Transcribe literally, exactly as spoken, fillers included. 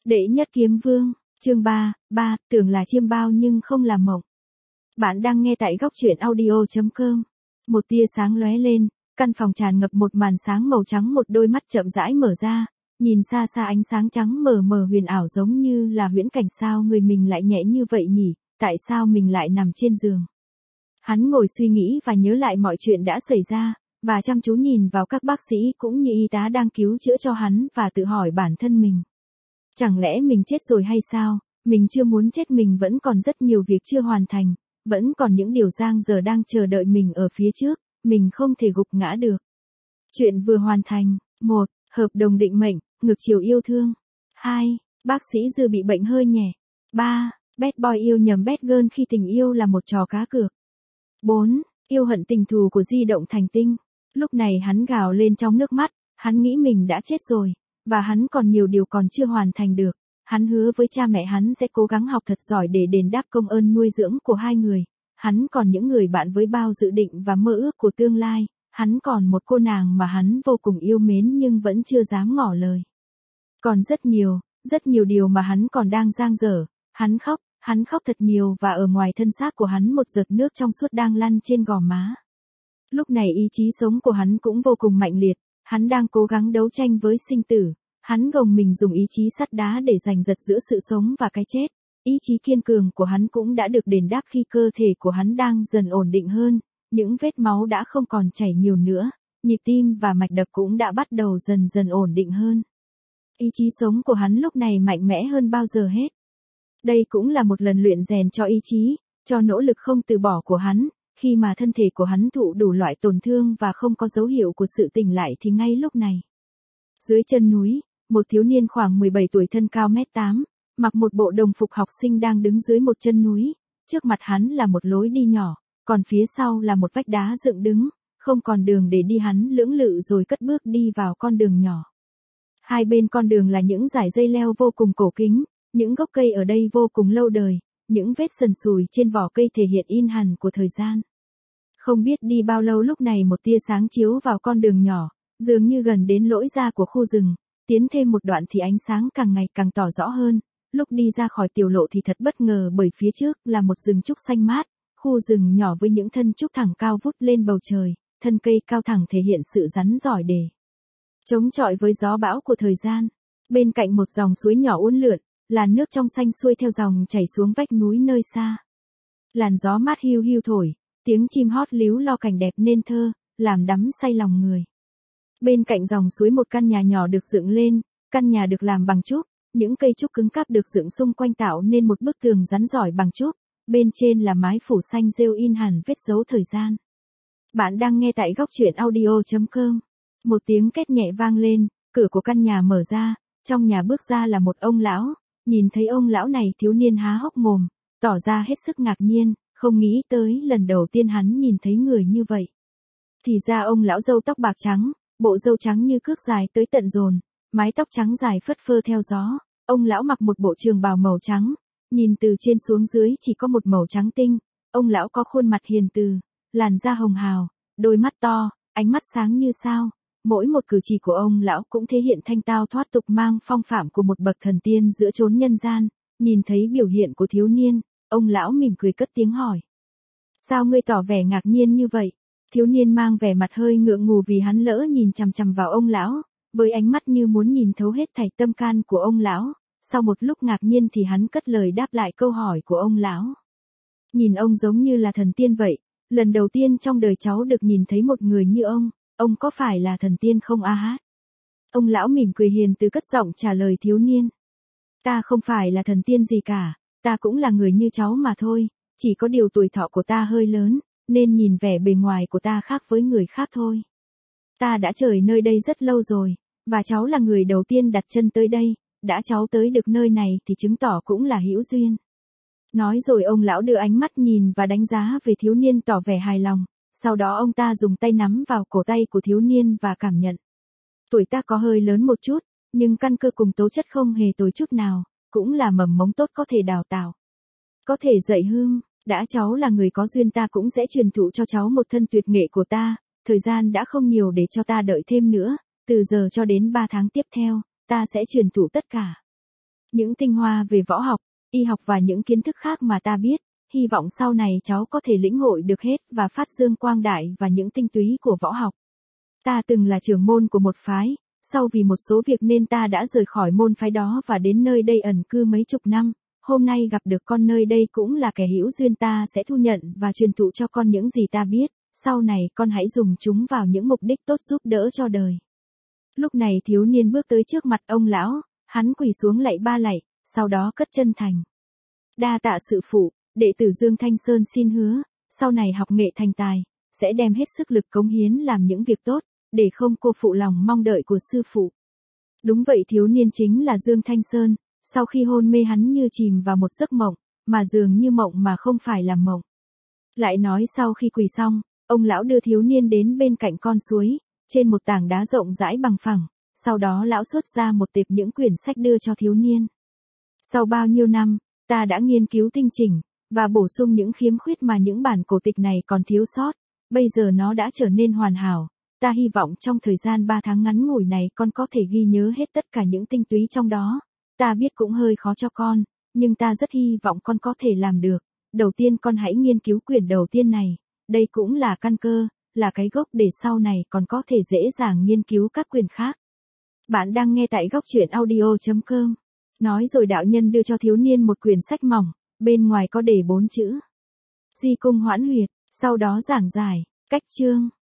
Đệ nhất kiếm vương, chương ba, ba, tưởng là chiêm bao nhưng không là mộng. Bạn đang nghe tại góc truyện audio chấm com. Một tia sáng lóe lên, căn phòng tràn ngập một màn sáng màu trắng, một đôi mắt chậm rãi mở ra, nhìn xa xa ánh sáng trắng mờ mờ huyền ảo giống như là huyễn cảnh. Sao người mình lại nhẹ như vậy nhỉ, tại sao mình lại nằm trên giường? Hắn ngồi suy nghĩ và nhớ lại mọi chuyện đã xảy ra, và chăm chú nhìn vào các bác sĩ cũng như y tá đang cứu chữa cho hắn và tự hỏi bản thân mình. Chẳng lẽ mình chết rồi hay sao? Mình chưa muốn chết, mình vẫn còn rất nhiều việc chưa hoàn thành, vẫn còn những điều dang dở đang chờ đợi mình ở phía trước, mình không thể gục ngã được. Chuyện vừa hoàn thành. một. Hợp đồng định mệnh, ngược chiều yêu thương. hai. Bác sĩ Dư bị bệnh hơi nhẹ. ba. Bad boy yêu nhầm bad girl khi tình yêu là một trò cá cược. bốn. Yêu hận tình thù của di động thành tinh. Lúc này hắn gào lên trong nước mắt, hắn nghĩ mình đã chết rồi, và hắn còn nhiều điều còn chưa hoàn thành được. Hắn hứa với cha mẹ hắn sẽ cố gắng học thật giỏi để đền đáp công ơn nuôi dưỡng của hai người. Hắn còn những người bạn với bao dự định và mơ ước của tương lai. Hắn còn một cô nàng mà hắn vô cùng yêu mến nhưng vẫn chưa dám ngỏ lời. Còn rất nhiều, rất nhiều điều mà hắn còn đang dang dở. Hắn khóc, hắn khóc thật nhiều và ở ngoài thân xác của hắn một giọt nước trong suốt đang lăn trên gò má. Lúc này ý chí sống của hắn cũng vô cùng mạnh liệt. Hắn đang cố gắng đấu tranh với sinh tử. Hắn gồng mình dùng ý chí sắt đá để giành giật giữa sự sống và cái chết. Ý chí kiên cường của hắn cũng đã được đền đáp khi cơ thể của hắn đang dần ổn định hơn. Những vết máu đã không còn chảy nhiều nữa. Nhịp tim và mạch đập cũng đã bắt đầu dần dần ổn định hơn. Ý chí sống của hắn lúc này mạnh mẽ hơn bao giờ hết. Đây cũng là một lần luyện rèn cho ý chí, cho nỗ lực không từ bỏ của hắn. Khi mà thân thể của hắn thụ đủ loại tổn thương và không có dấu hiệu của sự tỉnh lại thì ngay lúc này. Dưới chân núi, một thiếu niên khoảng mười bảy tuổi thân cao mét tám, mặc một bộ đồng phục học sinh đang đứng dưới một chân núi. Trước mặt hắn là một lối đi nhỏ, còn phía sau là một vách đá dựng đứng, không còn đường để đi. Hắn lưỡng lự rồi cất bước đi vào con đường nhỏ. Hai bên con đường là những dải dây leo vô cùng cổ kính, những gốc cây ở đây vô cùng lâu đời, những vết sần sùi trên vỏ cây thể hiện in hằn của thời gian. Không biết đi bao lâu lúc này một tia sáng chiếu vào con đường nhỏ, dường như gần đến lối ra của khu rừng. Tiến thêm một đoạn thì ánh sáng càng ngày càng tỏ rõ hơn. Lúc đi ra khỏi tiểu lộ thì thật bất ngờ bởi phía trước là một rừng trúc xanh mát, khu rừng nhỏ với những thân trúc thẳng cao vút lên bầu trời, thân cây cao thẳng thể hiện sự rắn giỏi để chống chọi với gió bão của thời gian. Bên cạnh một dòng suối nhỏ uốn lượn, làn nước trong xanh xuôi theo dòng chảy xuống vách núi nơi xa. Làn gió mát hiu hiu thổi, tiếng chim hót líu lo cảnh đẹp nên thơ, làm đắm say lòng người. Bên cạnh dòng suối một căn nhà nhỏ được dựng lên, căn nhà được làm bằng trúc, những cây trúc cứng cáp được dựng xung quanh tạo nên một bức tường rắn giỏi bằng trúc, bên trên là mái phủ xanh rêu in hẳn vết dấu thời gian. Bạn đang nghe tại góc truyện audio chấm com. Một tiếng két nhẹ vang lên, cửa của căn nhà mở ra, trong nhà bước ra là một ông lão. Nhìn thấy ông lão này, thiếu niên há hốc mồm, tỏ ra hết sức ngạc nhiên, không nghĩ tới lần đầu tiên hắn nhìn thấy người như vậy. Thì ra ông lão râu tóc bạc trắng, bộ râu trắng như cước dài tới tận rồn, mái tóc trắng dài phất phơ theo gió. Ông lão mặc một bộ trường bào màu trắng, nhìn từ trên xuống dưới chỉ có một màu trắng tinh. Ông lão có khuôn mặt hiền từ, làn da hồng hào, đôi mắt to, ánh mắt sáng như sao. Mỗi một cử chỉ của ông lão cũng thể hiện thanh tao thoát tục, mang phong phạm của một bậc thần tiên giữa chốn nhân gian. Nhìn thấy biểu hiện của thiếu niên, ông lão mỉm cười cất tiếng hỏi: "Sao ngươi tỏ vẻ ngạc nhiên như vậy?" Thiếu niên mang vẻ mặt hơi ngượng ngù vì hắn lỡ nhìn chằm chằm vào ông lão, với ánh mắt như muốn nhìn thấu hết thảy tâm can của ông lão. Sau một lúc ngạc nhiên thì hắn cất lời đáp lại câu hỏi của ông lão: "Nhìn ông giống như là thần tiên vậy, lần đầu tiên trong đời cháu được nhìn thấy một người như ông, ông có phải là thần tiên không a hát?" Ông lão mỉm cười hiền từ cất giọng trả lời thiếu niên: "Ta không phải là thần tiên gì cả, ta cũng là người như cháu mà thôi, chỉ có điều tuổi thọ của ta hơi lớn, nên nhìn vẻ bề ngoài của ta khác với người khác thôi. Ta đã chơi nơi đây rất lâu rồi, và cháu là người đầu tiên đặt chân tới đây, đã cháu tới được nơi này thì chứng tỏ cũng là hữu duyên." Nói rồi ông lão đưa ánh mắt nhìn và đánh giá về thiếu niên tỏ vẻ hài lòng, sau đó ông ta dùng tay nắm vào cổ tay của thiếu niên và cảm nhận. Tuổi ta có hơi lớn một chút, nhưng căn cơ cùng tố chất không hề tồi chút nào, cũng là mầm mống tốt có thể đào tạo, có thể dạy hương. Đã cháu là người có duyên, ta cũng sẽ truyền thụ cho cháu một thân tuyệt nghệ của ta. Thời gian đã không nhiều để cho ta đợi thêm nữa, từ giờ cho đến ba tháng tiếp theo, ta sẽ truyền thụ tất cả. Những tinh hoa về võ học, y học và những kiến thức khác mà ta biết, hy vọng sau này cháu có thể lĩnh hội được hết và phát dương quang đại và những tinh túy của võ học. Ta từng là trưởng môn của một phái, sau vì một số việc nên ta đã rời khỏi môn phái đó và đến nơi đây ẩn cư mấy chục năm. Hôm nay gặp được con nơi đây cũng là kẻ hữu duyên, ta sẽ thu nhận và truyền thụ cho con những gì ta biết, sau này con hãy dùng chúng vào những mục đích tốt giúp đỡ cho đời. Lúc này thiếu niên bước tới trước mặt ông lão, hắn quỳ xuống lạy ba lạy, sau đó cất chân thành. Đa tạ sư phụ, đệ tử Dương Thanh Sơn xin hứa, sau này học nghệ thành tài, sẽ đem hết sức lực cống hiến làm những việc tốt, để không cô phụ lòng mong đợi của sư phụ. Đúng vậy, thiếu niên chính là Dương Thanh Sơn. Sau khi hôn mê hắn như chìm vào một giấc mộng, mà dường như mộng mà không phải là mộng. Lại nói sau khi quỳ xong, ông lão đưa thiếu niên đến bên cạnh con suối, trên một tảng đá rộng rãi bằng phẳng, sau đó lão xuất ra một tệp những quyển sách đưa cho thiếu niên. Sau bao nhiêu năm, ta đã nghiên cứu tinh chỉnh, và bổ sung những khiếm khuyết mà những bản cổ tịch này còn thiếu sót, bây giờ nó đã trở nên hoàn hảo. Ta hy vọng trong thời gian ba tháng ngắn ngủi này con có thể ghi nhớ hết tất cả những tinh túy trong đó. Ta biết cũng hơi khó cho con, nhưng ta rất hy vọng con có thể làm được. Đầu tiên con hãy nghiên cứu quyển đầu tiên này, đây cũng là căn cơ, là cái gốc để sau này còn có thể dễ dàng nghiên cứu các quyển khác. Bạn đang nghe tại góc truyện audio chấm com. Nói rồi đạo nhân đưa cho thiếu niên một quyển sách mỏng, bên ngoài có đề bốn chữ: Di Cung Hoãn Huyệt, sau đó giảng giải cách chương.